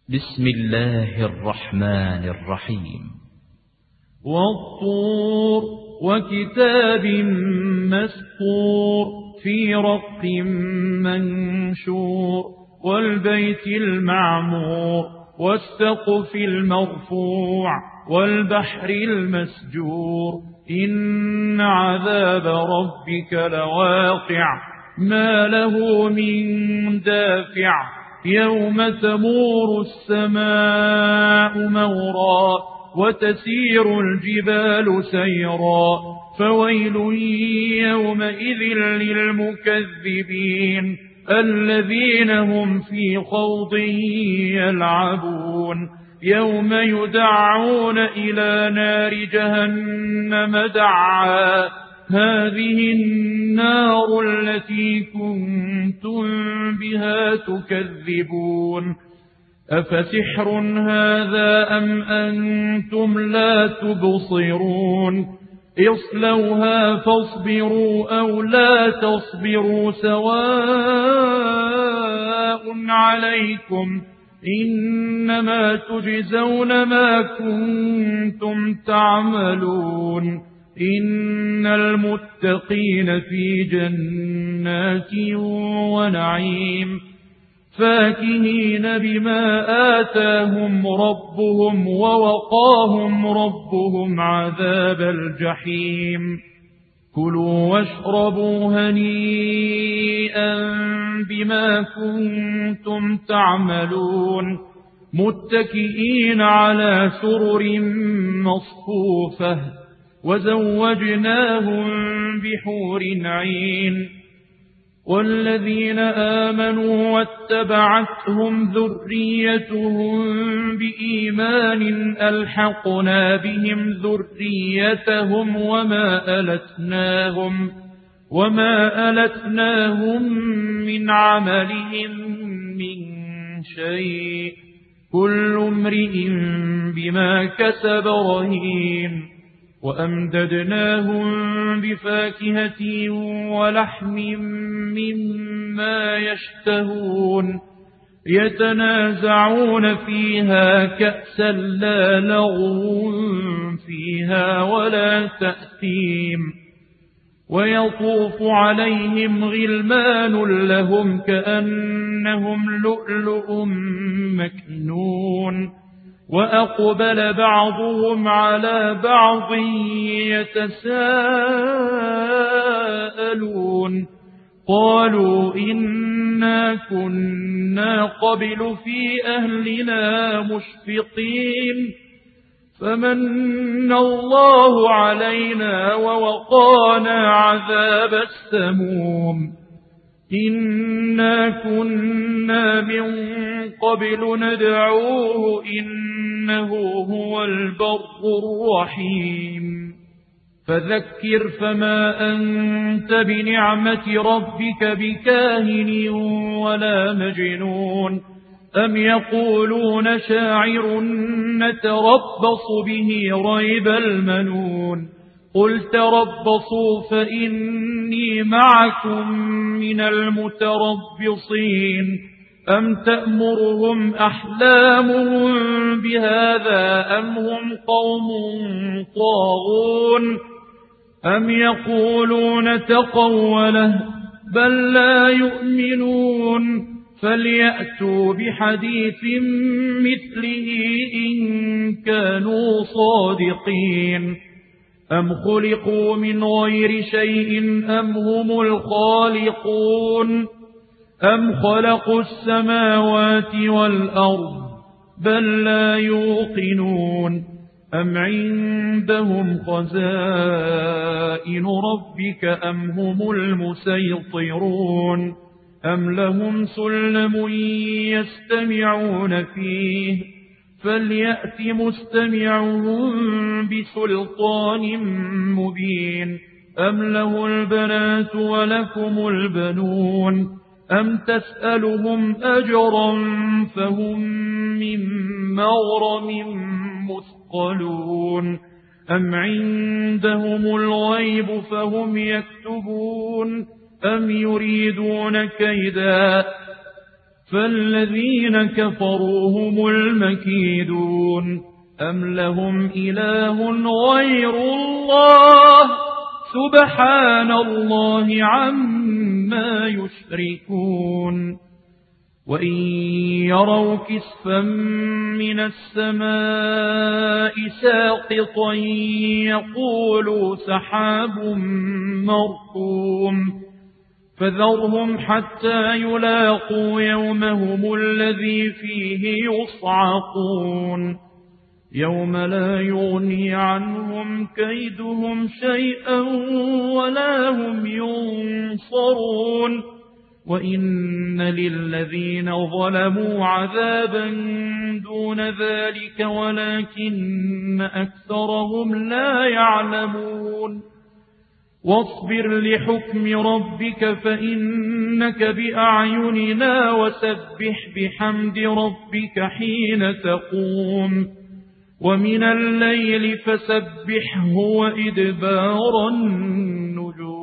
بسم الله الرحمن الرحيم. والطور وكتاب مسطور في رق منشور والبيت المعمور والسقف المرفوع والبحر المسجور إن عذاب ربك لواقع ما له من دافع يوم تمور السماء مورا وتسير الجبال سيرا فويل يومئذ للمكذبين الذين هم في خوض يلعبون يوم يدعون إلى نار جهنم دعا هذه النار التي كنتم بها تكذبون أفسحر هذا أم أنتم لا تبصرون اصلوها فاصبروا أو لا تصبروا سواء عليكم إنما تجزون ما كنتم تعملون إن المتقين في جنات ونعيم فاكهين بما آتاهم ربهم ووقاهم ربهم عذاب الجحيم كلوا واشربوا هنيئا بما كنتم تعملون متكئين على سرر مصفوفة وزوجناهم بحور عين والذين آمنوا واتبعتهم ذريتهم بإيمان ألحقنا بهم ذريتهم وما ألتناهم من عملهم من شيء كل امرئ بما كسب رهين وأمددناهم بفاكهة ولحم مما يشتهون يتنازعون فيها كأسا لا لغو فيها ولا تأثيم ويطوف عليهم غلمان لهم كأنهم لؤلؤ مكنون وأقبل بعضهم على بعض يتساءلون قالوا إنا كنا قبل في أهلنا مشفقين فمن الله علينا ووقانا عذاب السموم إنا كنا من قبل ندعوه إنه هو البر الرحيم فذكر فما أنت بنعمة ربك بكاهن ولا مجنون أم يقولون شاعر نتربص به ريب المنون قل تربصوا فإني معكم من المتربصين أم تأمرهم أحلامهم بهذا أم هم قوم طاغون أم يقولون تقوله بل لا يؤمنون فليأتوا بحديث مثله إن كانوا صادقين أم خلقوا من غير شيء أم هم الخالقون أم خلقوا السماوات والأرض بل لا يوقنون أم عندهم خزائن ربك أم هم المسيطرون أم لهم سلم يستمعون فيه فليأت مستمعهم بسلطان مبين أم له البنات ولكم البنون أم تسألهم أجرا فهم من مغرم مثقلون أم عندهم الغيب فهم يكتبون أم يريدون كيدا فالذين كفروا هم المكيدون أم لهم إله غير الله سبحان الله عما يشركون وإن يروا كسفا من السماء ساقطا يقولوا سحاب مركوم فذرهم حتى يلاقوا يومهم الذي فيه يصعقون يوم لا يغني عنهم كيدهم شيئا ولا هم ينصرون وإن للذين ظلموا عذابا دون ذلك ولكن أكثرهم لا يعلمون واصبر لحكم ربك فإنك بأعيننا وسبح بحمد ربك حين تقوم ومن الليل فسبحه وإدبار النجوم